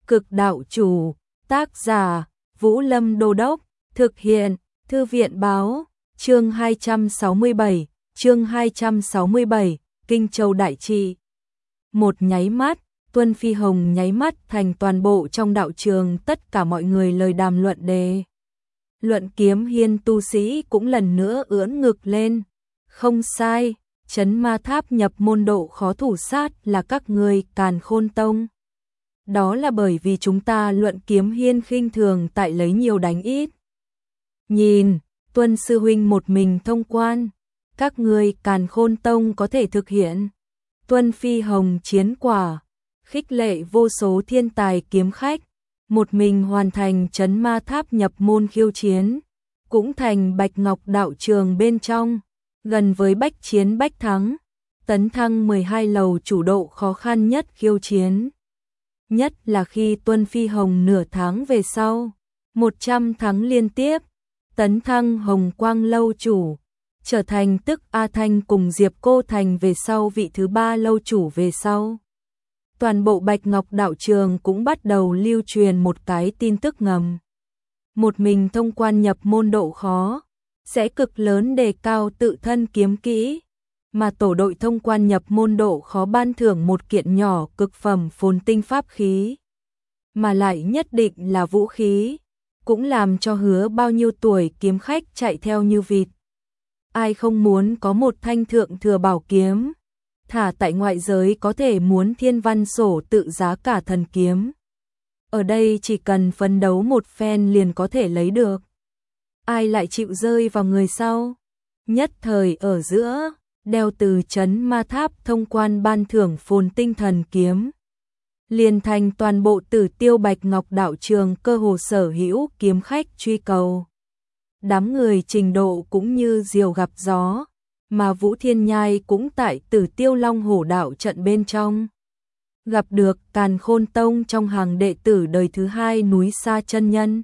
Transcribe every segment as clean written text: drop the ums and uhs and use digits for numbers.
Cực đạo chủ, tác giả, Vũ Lâm Đô Đốc, thực hiện, Thư viện báo, chương 267, Kinh Châu Đại Trị. Một nháy mắt, Tuân Phi Hồng nháy mắt thành toàn bộ trong đạo trường tất cả mọi người lời đàm luận đề. Luận Kiếm Hiên tu sĩ cũng lần nữa ưỡn ngực lên. Không sai, Trấn Ma Tháp nhập môn độ khó thủ sát là các ngươi Càn Khôn Tông. Đó là bởi vì chúng ta Luận Kiếm Hiên khinh thường tại lấy nhiều đánh ít. Nhìn, Tuân sư huynh một mình thông quan, các ngươi Càn Khôn Tông có thể thực hiện. Tuân Phi Hồng chiến quả, khích lệ vô số thiên tài kiếm khách, một mình hoàn thành Trấn Ma Tháp nhập môn khiêu chiến, cũng thành Bạch Ngọc đạo trường bên trong, gần với bách chiến bách thắng, tấn thăng 12 lầu chủ độ khó khăn nhất khiêu chiến. Nhất là khi Tuân Phi Hồng nửa tháng về sau, 100 tháng liên tiếp, tấn thăng Hồng Quang lâu chủ, trở thành tức A Thanh cùng Diệp Cô Thành về sau vị thứ 3 lâu chủ về sau. Toàn bộ Bạch Ngọc đạo trường cũng bắt đầu lưu truyền một cái tin tức ngầm. Một mình thông quan nhập môn độ khó, sẽ cực lớn đề cao tự thân kiếm kỹ, mà tổ đội thông quan nhập môn độ khó ban thưởng một kiện nhỏ cực phẩm phồn tinh pháp khí, mà lại nhất định là vũ khí, cũng làm cho hứa bao nhiêu tuổi kiếm khách chạy theo như vịt. Ai không muốn có một thanh thượng thừa bảo kiếm, thả tại ngoại giới có thể muốn thiên văn sổ tự giá cả thần kiếm. Ở đây chỉ cần phấn đấu một phen liền có thể lấy được. Ai lại chịu rơi vào người sau? Nhất thời ở giữa, đeo từ Trấn Ma Tháp thông quan ban thưởng phồn tinh thần kiếm, liền thành toàn bộ Tử Tiêu Bạch Ngọc đạo trường cơ hồ sở hữu kiếm khách truy cầu. Đám người trình độ cũng như diều gặp gió, mà Vũ Thiên Nhai cũng tại Tử Tiêu Long Hổ đạo trận bên trong. Gặp được Càn Khôn Tông trong hàng đệ tử đời thứ 2 núi Sa chân nhân.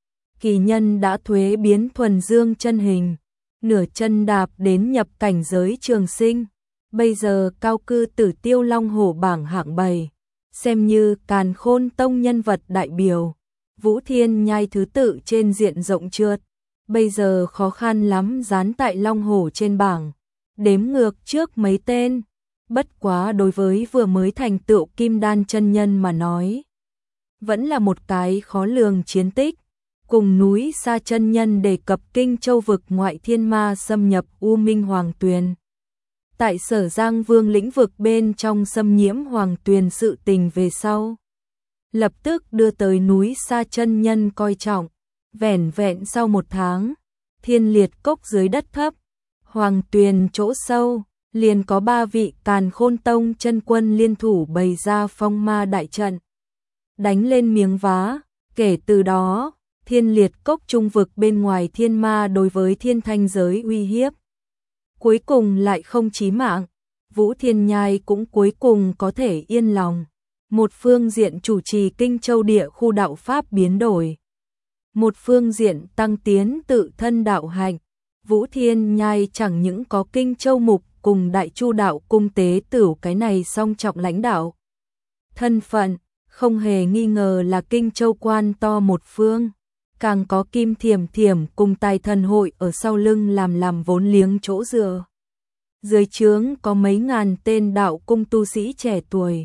Kỳ nhân đã thuế biến thuần dương chân hình, nửa chân đạp đến nhập cảnh giới trường sinh, bây giờ cao cư Tử Tiêu Long Hổ bảng hạng 7, xem như Càn Khôn Tông nhân vật đại biểu. Vũ Thiên Nhai thứ tự trên diện rộng trượt, bây giờ khó khăn lắm dán tại Long Hổ trên bảng, đếm ngược trước mấy tên. Bất quá đối với vừa mới thành tựu Kim Đan chân nhân mà nói, vẫn là một cái khó lường chiến tích. Cùng núi Sa chân nhân đề cập Kinh Châu vực ngoại thiên ma xâm nhập U Minh Hoàng Tuyền. Tại Sở Giang Vương lĩnh vực bên trong xâm nhiễm Hoàng Tuyền sự tình về sau, lập tức đưa tới núi Sa chân nhân coi trọng. Vẻn vẹn sau 1 tháng, Thiên Liệt Cốc dưới đất thấp, Hoàng Tuyền chỗ sâu, liền có 3 vị Càn Khôn Tông chân quân liên thủ bày ra phong ma đại trận, đánh lên miếng vá. Kể từ đó, Thiên Liệt Cốc trung vực bên ngoài thiên ma đối với thiên thanh giới uy hiếp cuối cùng lại không chí mạng. Vũ Thiên Nhai cũng cuối cùng có thể yên lòng. Một phương diện chủ trì Kinh Châu địa khu đạo pháp biến đổi, một phương diện tăng tiến tự thân đạo hạnh. Vũ Thiên Nhai chẳng những có Kinh Châu mục cùng Đại Chu đạo cung tế tửu cái này song trọng lãnh đạo thân phận, không hề nghi ngờ là Kinh Châu quan to một phương, càng có Kim Thiểm Thiểm cùng Tài Thần hội ở sau lưng làm vốn liếng chỗ dựa. Dưới trướng có mấy ngàn tên đạo cung tu sĩ trẻ tuổi,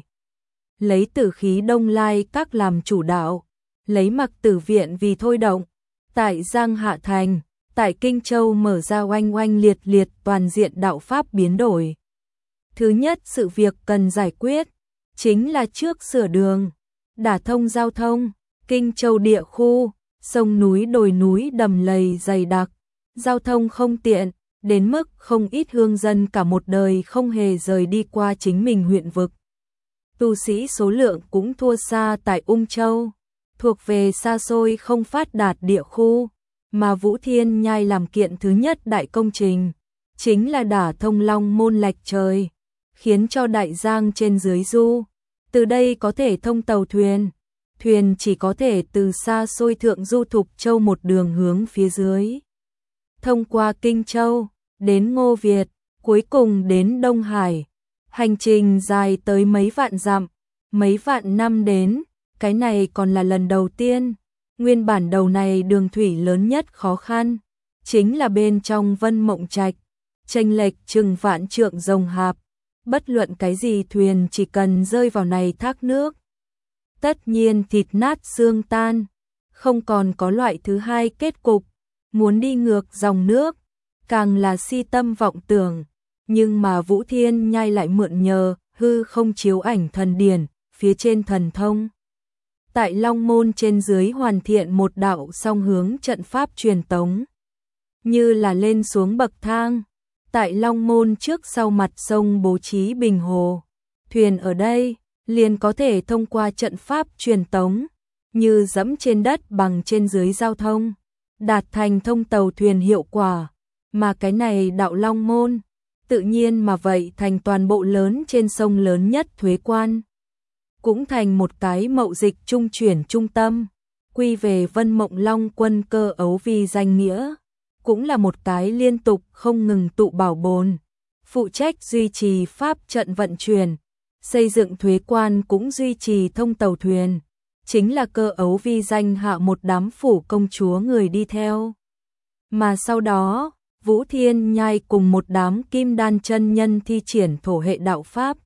lấy Tử Khí Đông Lai các làm chủ đạo, lấy Mặc Tử viện vì thôi động. Tại Giang Hạ Thành, tại Kinh Châu mở ra oanh oanh liệt liệt toàn diện đạo pháp biến đổi. Thứ nhất sự việc cần giải quyết chính là trước sửa đường, đả thông giao thông. Kinh Châu địa khu, sông núi đồi núi đầm lầy dày đặc, giao thông không tiện, đến mức không ít hương dân cả một đời không hề rời đi qua chính mình huyện vực. Tu sĩ số lượng cũng thua xa tại Ung Châu, thuộc về xa xôi không phát đạt địa khu, mà Vũ Thiên Nhai làm kiện thứ nhất đại công trình, chính là đả thông Long Môn Lạch Trời, khiến cho đại giang trên dưới du, từ đây có thể thông tàu thuyền. Thuyền chỉ có thể từ xa xôi Thượng Du Thục Châu một đường hướng phía dưới, thông qua Kinh Châu, đến Ngô Việt, cuối cùng đến Đông Hải. Hành trình dài tới mấy vạn dặm, mấy vạn năm đến, Cái này còn là lần đầu tiên, nguyên bản đầu này đường thủy lớn nhất khó khăn, chính là bên trong Vân Mộng Trạch, chênh lệch chừng vạn trượng rồng hạp, bất luận cái gì thuyền chỉ cần rơi vào này thác nước. Tất nhiên thịt nát xương tan, không còn có loại thứ hai kết cục, muốn đi ngược dòng nước, càng là si tâm vọng tưởng, nhưng mà Vũ Thiên Nhai lại mượn nhờ hư không chiếu ảnh thần điển, phía trên thần thông. Tại Long Môn trên dưới hoàn thiện một đạo song hướng trận pháp truyền tống, như là lên xuống bậc thang. Tại Long Môn trước sau mặt sông bố trí bình hồ, thuyền ở đây liền có thể thông qua trận pháp truyền tống, như dẫm trên đất bằng trên dưới giao thông, đạt thành thông tàu thuyền hiệu quả, mà cái này đạo Long Môn, tự nhiên mà vậy thành toàn bộ lớn trên sông lớn nhất Thuế Quan, cũng thành một cái mậu dịch trung chuyển trung tâm, quy về Vân Mộng Long Quân cơ ấu vì danh nghĩa, cũng là một cái liên tục không ngừng tụ bảo bồn, phụ trách duy trì pháp trận vận chuyển, xây dựng Thuế Quan cũng duy trì thông tàu thuyền, chính là cơ ấu vi danh hạ một đám phủ công chúa người đi theo. Mà sau đó, Vũ Thiên Nhai cùng một đám kim đan chân nhân thi triển thổ hệ đạo pháp,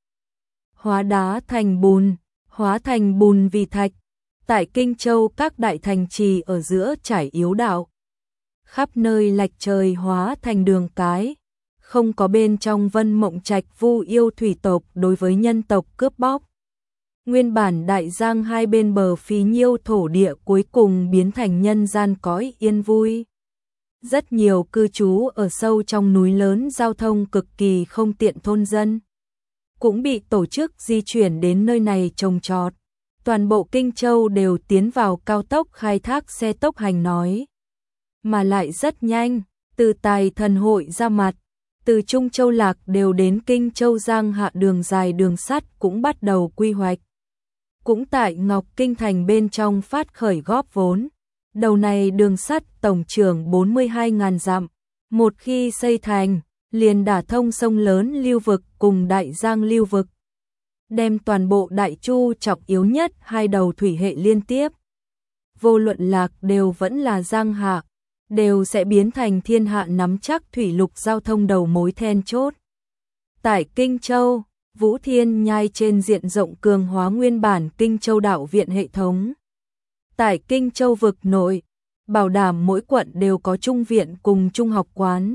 hóa đá thành bùn, hóa thành bùn vì thạch, tại Kinh Châu các đại thành trì ở giữa trải yếu đạo, khắp nơi lạch trời hóa thành đường cái, không có bên trong Vân Mộng Trạch vu yêu thủy tộc đối với nhân tộc cướp bóc. Nguyên bản đại giang hai bên bờ phí nhiêu thổ địa cuối cùng biến thành nhân gian cõi yên vui. Rất nhiều cư trú ở sâu trong núi lớn giao thông cực kỳ không tiện thôn dân, cũng bị tổ chức di chuyển đến nơi này trồng trọt. Toàn bộ Kinh Châu đều tiến vào cao tốc khai thác xe tốc hành nói, mà lại rất nhanh, từ Tài Thần Hội ra mặt, từ Trung Châu Lạc đều đến Kinh Châu Giang hạ đường dài đường sắt cũng bắt đầu quy hoạch. Cũng tại Ngọc Kinh Thành bên trong phát khởi góp vốn. Đầu này đường sắt tổng trường 42.000 dặm, một khi xây thành, liền đả thông sông lớn lưu vực cùng đại giang lưu vực, đem toàn bộ Đại Chu trọng yếu nhất hai đầu thủy hệ liên tiếp. Vô luận Lạc đều vẫn là Giang hạ, đều sẽ biến thành thiên hạ nắm chắc thủy lục giao thông đầu mối then chốt. Tại Kinh Châu, Vũ Thiên Nhai trên diện rộng cường hóa nguyên bản Kinh Châu đạo viện hệ thống. Tại Kinh Châu vực nội, bảo đảm mỗi quận đều có trung viện cùng trung học quán.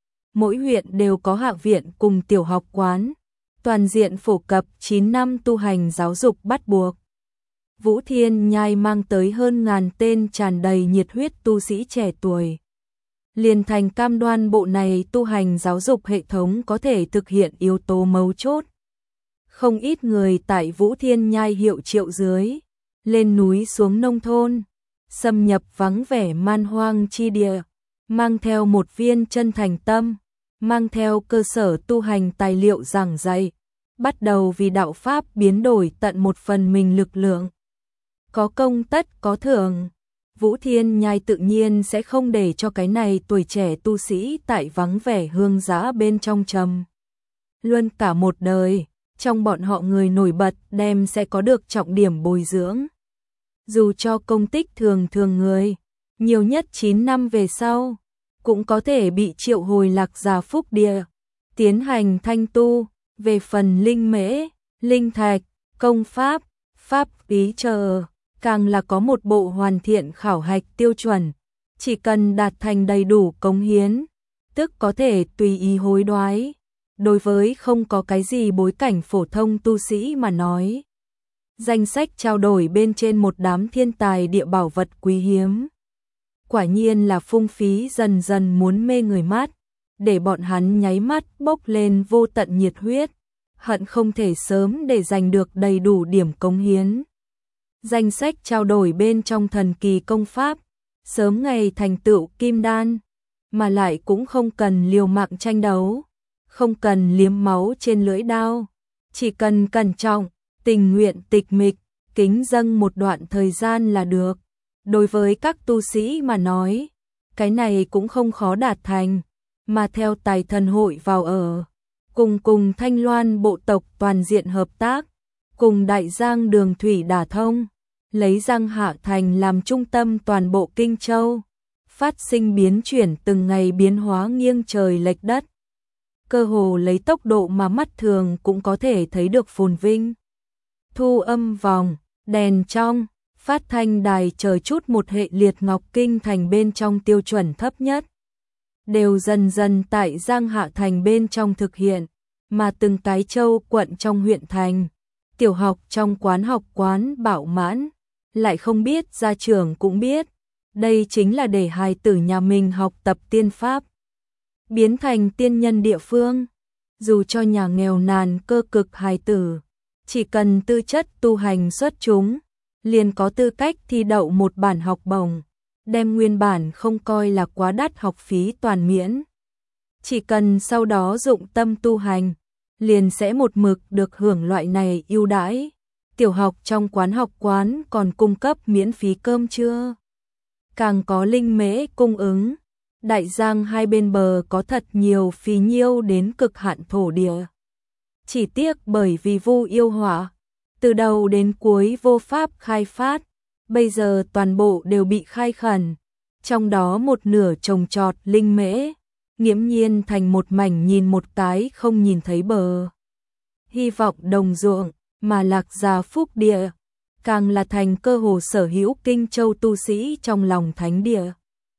Mỗi huyện đều có hạ viện cùng tiểu học quán. Toàn diện phổ cập 9 năm tu hành giáo dục bắt buộc. Vũ Thiên Nhai mang tới hơn ngàn tên tràn đầy nhiệt huyết tu sĩ trẻ tuổi. Liền thành cam đoan bộ này tu hành giáo dục hệ thống có thể thực hiện yếu tố mấu chốt. Không ít người tại Vũ Thiên Nhai hiệu triệu dưới, lên núi xuống nông thôn, xâm nhập vắng vẻ man hoang chi địa, mang theo một viên chân thành tâm, mang theo cơ sở tu hành tài liệu giảng dạy, bắt đầu vì đạo pháp biến đổi tận một phần mình lực lượng. Có công tất có thưởng, Vũ Thiên Nhai tự nhiên sẽ không để cho cái này tuổi trẻ tu sĩ tại vắng vẻ hương giã bên trong trầm luân cả một đời, trong bọn họ người nổi bật đem sẽ có được trọng điểm bồi dưỡng. Dù cho công tích thường thường người, nhiều nhất 9 năm về sau, cũng có thể bị triệu hồi lạc giả phúc địa, tiến hành thanh tu, về phần linh mễ, linh thạch, công pháp, pháp ý chờ, càng là có một bộ hoàn thiện khảo hạch tiêu chuẩn, chỉ cần đạt thành đầy đủ cống hiến, tức có thể tùy ý hối đoái. Đối với không có cái gì bối cảnh phổ thông tu sĩ mà nói, danh sách trao đổi bên trên một đám thiên tài địa bảo vật quý hiếm, quả nhiên là phung phí dần dần muốn mê người mắt, để bọn hắn nháy mắt bốc lên vô tận nhiệt huyết, hận không thể sớm để giành được đầy đủ điểm cống hiến. Danh sách trao đổi bên trong thần kỳ công pháp, sớm ngày thành tựu kim đan, mà lại cũng không cần liều mạng tranh đấu, không cần liếm máu trên lưỡi đao, chỉ cần cẩn trọng, tình nguyện tịch mịch, kính dâng một đoạn thời gian là được. Đối với các tu sĩ mà nói, cái này cũng không khó đạt thành, mà theo Tài Thần Hội vào ở, cùng Thanh Loan bộ tộc toàn diện hợp tác, cùng Đại Giang đường thủy đả thông, lấy Giang Hạ Thành làm trung tâm toàn bộ Kinh Châu, phát sinh biến chuyển từng ngày biến hóa nghiêng trời lệch đất. Cơ hồ lấy tốc độ mà mắt thường cũng có thể thấy được phồn vinh. Thu âm vòng, đèn trong, phát thanh đài chờ chút một hệ liệt ngọc kinh thành bên trong tiêu chuẩn thấp nhất, đều dần dần tại Giang Hạ Thành bên trong thực hiện, mà từng cái châu quận trong huyện thành, tiểu học trong quán học quán Bảo Mãn, lại không biết gia trưởng cũng biết, đây chính là để hài tử nhà mình học tập tiên pháp, biến thành tiên nhân địa phương. Dù cho nhà nghèo nàn cơ cực hài tử, chỉ cần tư chất tu hành xuất chúng, liền có tư cách thi đậu một bản học bổng, đem nguyên bản không coi là quá đắt học phí toàn miễn. Chỉ cần sau đó dụng tâm tu hành, liền sẽ một mực được hưởng loại này ưu đãi. Tiểu học trong quán học quán còn cung cấp miễn phí cơm trưa, càng có linh mễ cung ứng. Đại Giang hai bên bờ có thật nhiều phì nhiêu đến cực hạn thổ địa. Chỉ tiếc bởi vì Vu yêu hỏa, từ đầu đến cuối vô pháp khai phát, bây giờ toàn bộ đều bị khai khẩn, trong đó một nửa trồng trọt linh mễ, nghiễm nhiên thành một mảnh nhìn một cái không nhìn thấy bờ. Hy vọng đồng ruộng, mà Lạc Gia phúc địa, càng là thành cơ hồ sở hữu Kinh Châu tu sĩ trong lòng thánh địa.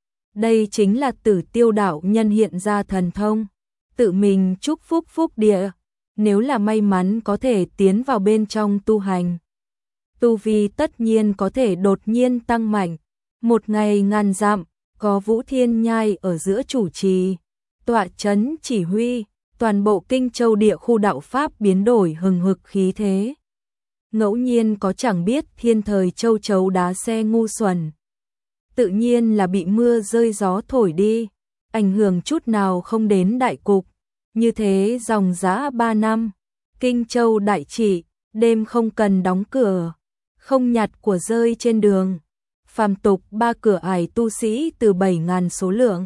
Đây chính là Tử Tiêu đạo nhân hiện ra thần thông, tự mình chúc phúc phúc địa, nếu là may mắn có thể tiến vào bên trong tu hành. Tu vi tất nhiên có thể đột nhiên tăng mạnh, một ngày ngàn dặm, có Vũ Thiên Nhai ở giữa chủ trì, tọa chấn chỉ huy, toàn bộ Kinh Châu địa khu đạo Pháp biến đổi hừng hực khí thế. Ngẫu nhiên có chẳng biết thiên thời châu chấu đá xe ngu xuẩn, tự nhiên là bị mưa rơi gió thổi đi, ảnh hưởng chút nào không đến đại cục. Như thế dòng dã 3 năm, Kinh Châu đại trị, đêm không cần đóng cửa, không nhặt của rơi trên đường. Phàm tục 3 cửa ải tu sĩ từ 7.000 số lượng,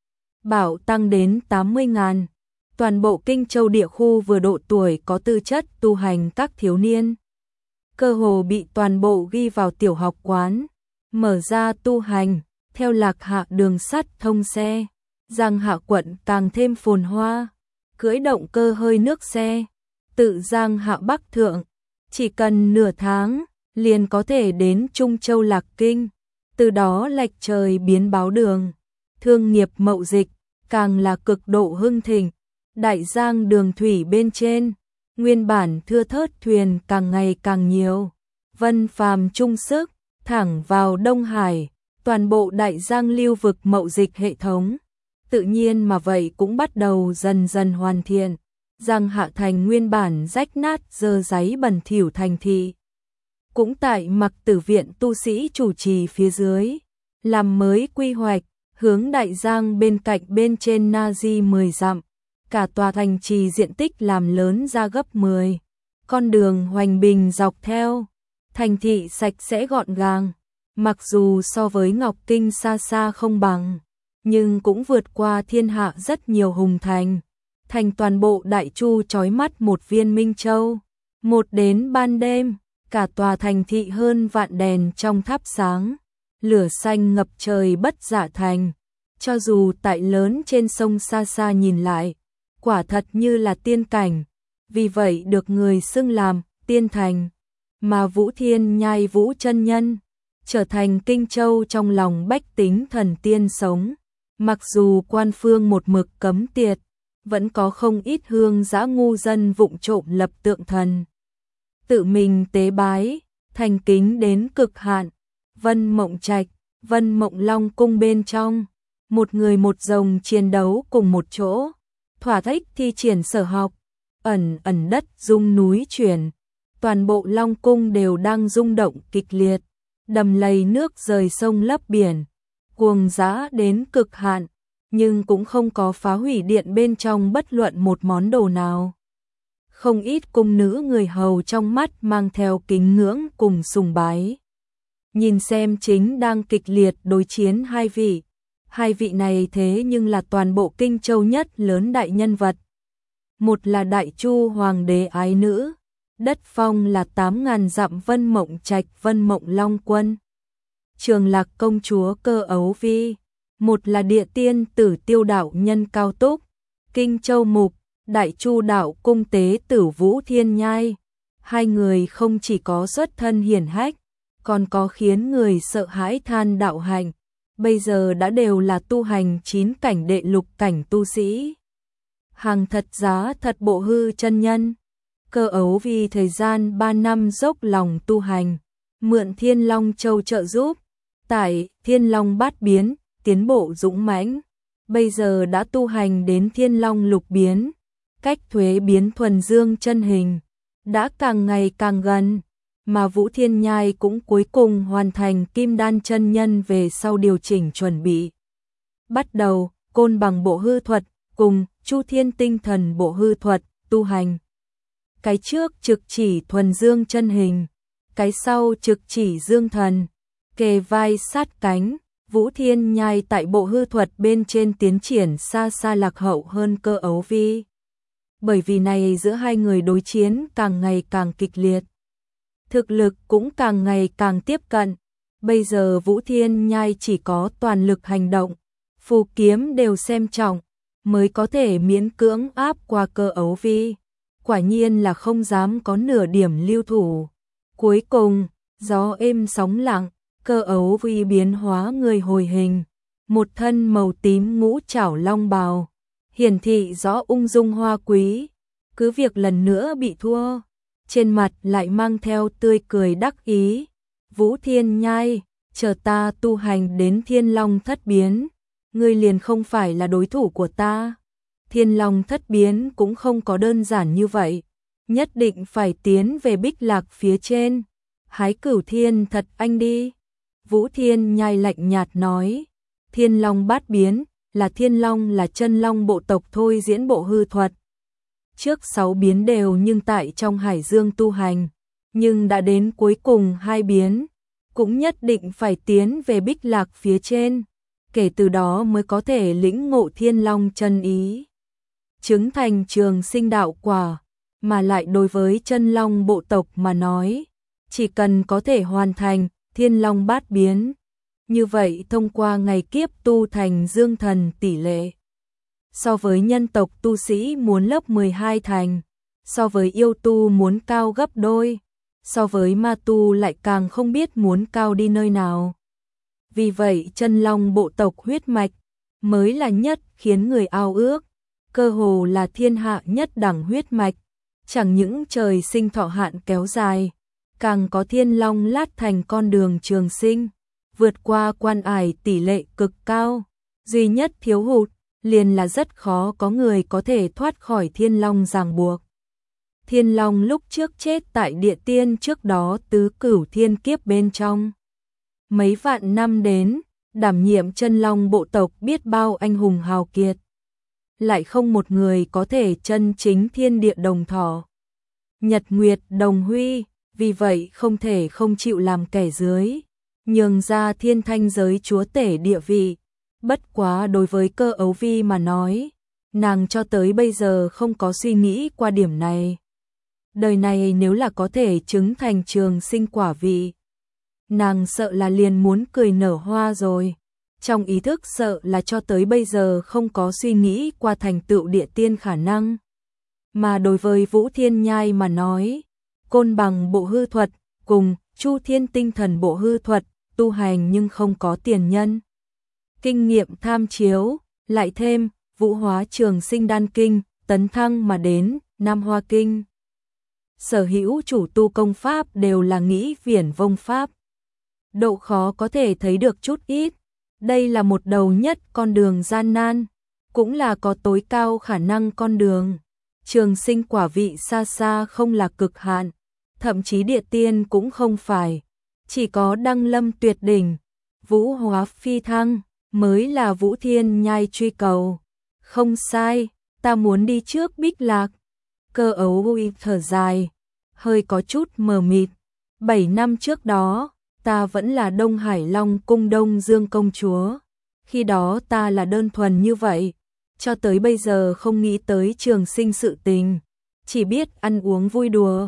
bảo tăng đến 80.000. Toàn bộ Kinh Châu địa khu vừa độ tuổi có tư chất tu hành các thiếu niên, cơ hồ bị toàn bộ ghi vào tiểu học quán, mở ra tu hành, theo Lạc Hạ đường sắt thông xe, Giang Hạ quận càng thêm phồn hoa, cưỡi động cơ hơi nước xe, tự Giang Hạ Bắc thượng, chỉ cần nửa tháng, liền có thể đến Trung Châu Lạc Kinh, từ đó lệch trời biến báo đường, thương nghiệp mậu dịch, càng là cực độ hưng thịnh. Đại Giang đường thủy bên trên, nguyên bản thưa thớt thuyền càng ngày càng nhiều, vân phàm chung sức, thẳng vào Đông Hải, toàn bộ Đại Giang lưu vực mậu dịch hệ thống, tự nhiên mà vậy cũng bắt đầu dần dần hoàn thiện. Giang Hạ Thành nguyên bản rách nát dơ dáy bẩn thỉu thành thị, cũng tại Mặc Tử viện tu sĩ chủ trì phía dưới, làm mới quy hoạch, hướng Đại Giang bên cạnh bên trên Na Di 10 dặm. Cả tòa thành trì diện tích làm lớn ra gấp 10, con đường hoành bình dọc theo, thành thị sạch sẽ gọn gàng, mặc dù so với Ngọc Kinh xa xa không bằng, nhưng cũng vượt qua thiên hạ rất nhiều hùng thành, thành toàn bộ đại chu chói mắt một viên Minh Châu. Một đến ban đêm, cả tòa thành thị hơn vạn đèn trong thắp sáng, lửa xanh ngập trời bất dạ thành, cho dù tại lớn trên sông xa xa nhìn lại, quả thật như là tiên cảnh, vì vậy được người xưng làm tiên thành, mà Vũ Thiên Nhai Vũ chân nhân trở thành Kinh Châu trong lòng bách tính thần tiên sống. Mặc dù quan phương một mực cấm tiệt, vẫn có không ít hương dã ngu dân vụng trộm lập tượng thần, tự mình tế bái, thành kính đến cực hạn. Vân Mộng Trạch, Vân Mộng Long cung bên trong, một người một rồng chiến đấu cùng một chỗ, thỏa thích thi triển sở học, ẩn ẩn đất rung núi chuyển, toàn bộ Long cung đều đang rung động kịch liệt, đầm lầy nước rời sông lấp biển, cuồng dã đến cực hạn, nhưng cũng không có phá hủy điện bên trong bất luận một món đồ nào. Không ít cung nữ người hầu trong mắt mang theo kính ngưỡng cùng sùng bái, nhìn xem chính đang kịch liệt đối chiến hai vị này thế nhưng là toàn bộ Kinh Châu nhất lớn đại nhân vật. Một là Đại Chu hoàng đế ái nữ, đất phong là 8.000 dặm Vân Mộng Trạch Vân Mộng Long Quân. Trường Lạc công chúa Cơ Ấu Vi, một là địa tiên tử Tiêu đạo nhân Cao Túc, Kinh Châu Mục, Đại Chu đạo cung tế tử Vũ Thiên Nhai. Hai người không chỉ có xuất thân hiển hách, còn có khiến người sợ hãi than đạo hạnh, bây giờ đã đều là tu hành 9 cảnh đệ lục cảnh tu sĩ. Hàng thật giá thật Bộ Hư chân nhân. Cơ Ấu vì thời gian 3 năm dốc lòng tu hành, mượn Thiên Long Châu trợ giúp, tại Thiên Long Bát Biến, tiến bộ dũng mãnh, bây giờ đã tu hành đến Thiên Long Lục Biến, cách Thuế Biến thuần dương chân hình đã càng ngày càng gần, mà Vũ Thiên Nhai cũng cuối cùng hoàn thành Kim Đan chân nhân về sau điều chỉnh chuẩn bị. Bắt đầu Côn Bằng Bộ Hư thuật cùng Chu Thiên Tinh Thần Bộ Hư thuật tu hành. Cái trước trực chỉ thuần dương chân hình, cái sau trực chỉ dương thần, kề vai sát cánh. Vũ Thiên Nhai tại Bộ Hư thuật bên trên tiến triển xa xa lạc hậu hơn Cơ Ấu Vi. Bởi vì này giữa hai người đối chiến càng ngày càng kịch liệt, thực lực cũng càng ngày càng tiếp cận. Bây giờ Vũ Thiên Nhai chỉ có toàn lực hành động, phù kiếm đều xem trọng, mới có thể miễn cưỡng áp qua Cơ Ấu Vi. Quả nhiên là không dám có nửa điểm lưu thủ. Cuối cùng, gió êm sóng lặng, Cơ Ấu Vi biến hóa người hồi hình, một thân màu tím ngũ trảo long bào, hiển thị rõ ung dung hoa quý. Cứ việc lần nữa bị thua, trên mặt lại mang theo tươi cười đắc ý. Vũ Thiên Nhai, chờ ta tu hành đến Thiên Long thất biến, ngươi liền không phải là đối thủ của ta. Thiên Long thất biến cũng không có đơn giản như vậy, nhất định phải tiến về Bích Lạc phía trên. Hái Cửu Thiên thật anh đi. Vũ Thiên Nhai lạnh nhạt nói, Thiên Long bát biến là Thiên Long là chân long bộ tộc thôi diễn Bộ Hư thuật. Trước 6 biến đều nhưng tại trong Hải Dương tu hành, nhưng đã đến cuối cùng 2 biến, cũng nhất định phải tiến về Bích Lạc phía trên, kể từ đó mới có thể lĩnh ngộ Thiên Long chân ý, chứng thành trường sinh đạo quả. Mà lại đối với chân long bộ tộc mà nói, chỉ cần có thể hoàn thành Thiên Long bát biến, như vậy thông qua ngày kiếp tu thành dương thần tỷ lệ, so với nhân tộc tu sĩ muốn lớp 12 thành, so với yêu tu muốn cao gấp đôi, so với ma tu lại càng không biết muốn cao đi nơi nào. Vì vậy chân long bộ tộc huyết mạch mới là nhất khiến người ao ước, cơ hồ là thiên hạ nhất đẳng huyết mạch, chẳng những trời sinh thọ hạn kéo dài, càng có Thiên Long lát thành con đường trường sinh, vượt qua quan ải tỷ lệ cực cao. Duy nhất thiếu hụt liền là rất khó có người có thể thoát khỏi Thiên Long ràng buộc. Thiên Long lúc trước chết tại địa tiên trước đó tứ cửu thiên kiếp bên trong. Mấy vạn năm đến, đảm nhiệm chân long bộ tộc biết bao anh hùng hào kiệt. Lại không một người có thể chân chính thiên địa đồng thọ. Nhật Nguyệt đồng huy, vì vậy không thể không chịu làm kẻ dưới, nhường ra thiên thanh giới chúa tể địa vị. Bất quá đối với Cơ Ấu Vi mà nói, nàng cho tới bây giờ không có suy nghĩ qua điểm này. Đời này nếu là có thể chứng thành trường sinh quả vị, nàng sợ là liền muốn cười nở hoa rồi. Trong ý thức sợ là cho tới bây giờ không có suy nghĩ qua thành tựu địa tiên khả năng. Mà đối với Vũ Thiên Nhai mà nói, Côn Bằng Bộ Hư thuật cùng Chu Thiên Tinh Thần Bộ Hư thuật tu hành nhưng không có tiền nhân. Kinh nghiệm tham chiếu, lại thêm Vũ Hóa Trường Sinh Đan Kinh, tấn thăng mà đến Nam Hoa Kinh. Sở hữu chủ tu công pháp đều là nghĩ viển vông pháp. Độ khó có thể thấy được chút ít. Đây là một đầu nhất con đường gian nan, cũng là có tối cao khả năng con đường. Trường sinh quả vị xa xa không là cực hạn, thậm chí địa tiên cũng không phải. Chỉ có đăng lâm tuyệt đỉnh, vũ hóa phi thăng, mới là Vũ Thiên Nhai truy cầu. Không sai, ta muốn đi trước Bích Lạc. Cơ Ấu Vi thở dài, hơi có chút mờ mịt. 7 năm trước đó, ta vẫn là Đông Hải Long cung Đông Dương công chúa. Khi đó ta là đơn thuần như vậy, cho tới bây giờ không nghĩ tới trường sinh sự tình, chỉ biết ăn uống vui đùa.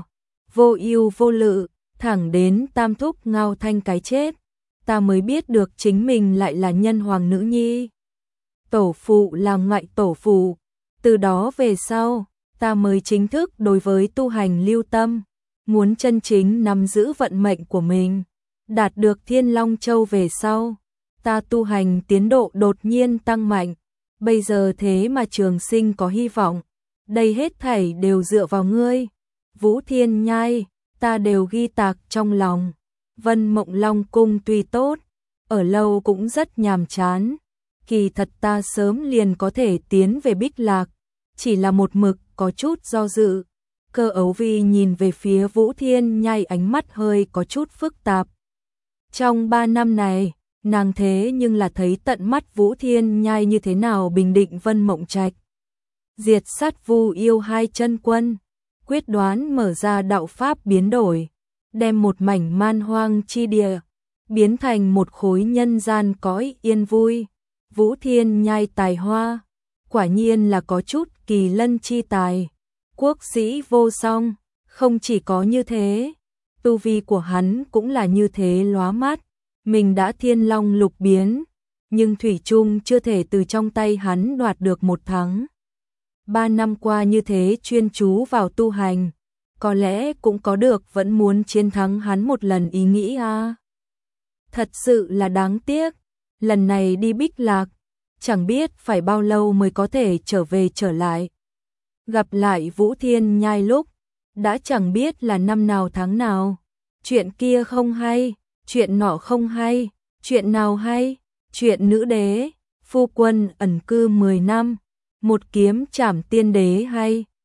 vô ưu vô lự, thẳng đến Tam Thúc Ngao Thanh cái chết, ta mới biết được chính mình lại là nhân hoàng nữ nhi. Tổ phụ là ngoại tổ phụ, từ đó về sau, ta mới chính thức đối với tu hành lưu tâm, muốn chân chính nắm giữ vận mệnh của mình. Đạt được Thiên Long Châu về sau, ta tu hành tiến độ đột nhiên tăng mạnh, bây giờ thế mà trường sinh có hy vọng, đây hết thảy đều dựa vào ngươi. Vũ Thiên Nhai, ta đều ghi tạc trong lòng. Vân Mộng Long cung tuy tốt, ở lâu cũng rất nhàm chán, kỳ thật ta sớm liền có thể tiến về Bích Lạc, chỉ là một mực có chút do dự. Cơ Ấu Vi nhìn về phía Vũ Thiên Nhai, ánh mắt hơi có chút phức tạp. Trong 3 năm này, nàng thế nhưng là thấy tận mắt Vũ Thiên Nhai như thế nào bình định Vân Mộng Trạch, diệt sát Vu Yêu hai chân quân, quyết đoán mở ra đạo pháp biến đổi, đem một mảnh man hoang chi địa biến thành một khối nhân gian cõi yên vui. Vũ Thiên Nhai tài hoa, quả nhiên là có chút kỳ lân chi tài, quốc sĩ vô song, không chỉ có như thế, tu vi của hắn cũng là như thế lóa mắt, mình đã thiên long lục biến, nhưng thủy chung chưa thể từ trong tay hắn đoạt được một thắng. 3 năm qua như thế chuyên chú vào tu hành, có lẽ cũng có được vẫn muốn chiến thắng hắn một lần ý nghĩ a. Thật sự là đáng tiếc, lần này đi Bích Lạc, chẳng biết phải bao lâu mới có thể trở về trở lại. Gặp lại Vũ Thiên Nhai lúc, đã chẳng biết là năm nào tháng nào, chuyện kia không hay, chuyện nọ không hay, chuyện nào hay, chuyện nữ đế, phu quân ẩn cư 10 năm, một kiếm trảm tiên đế hay.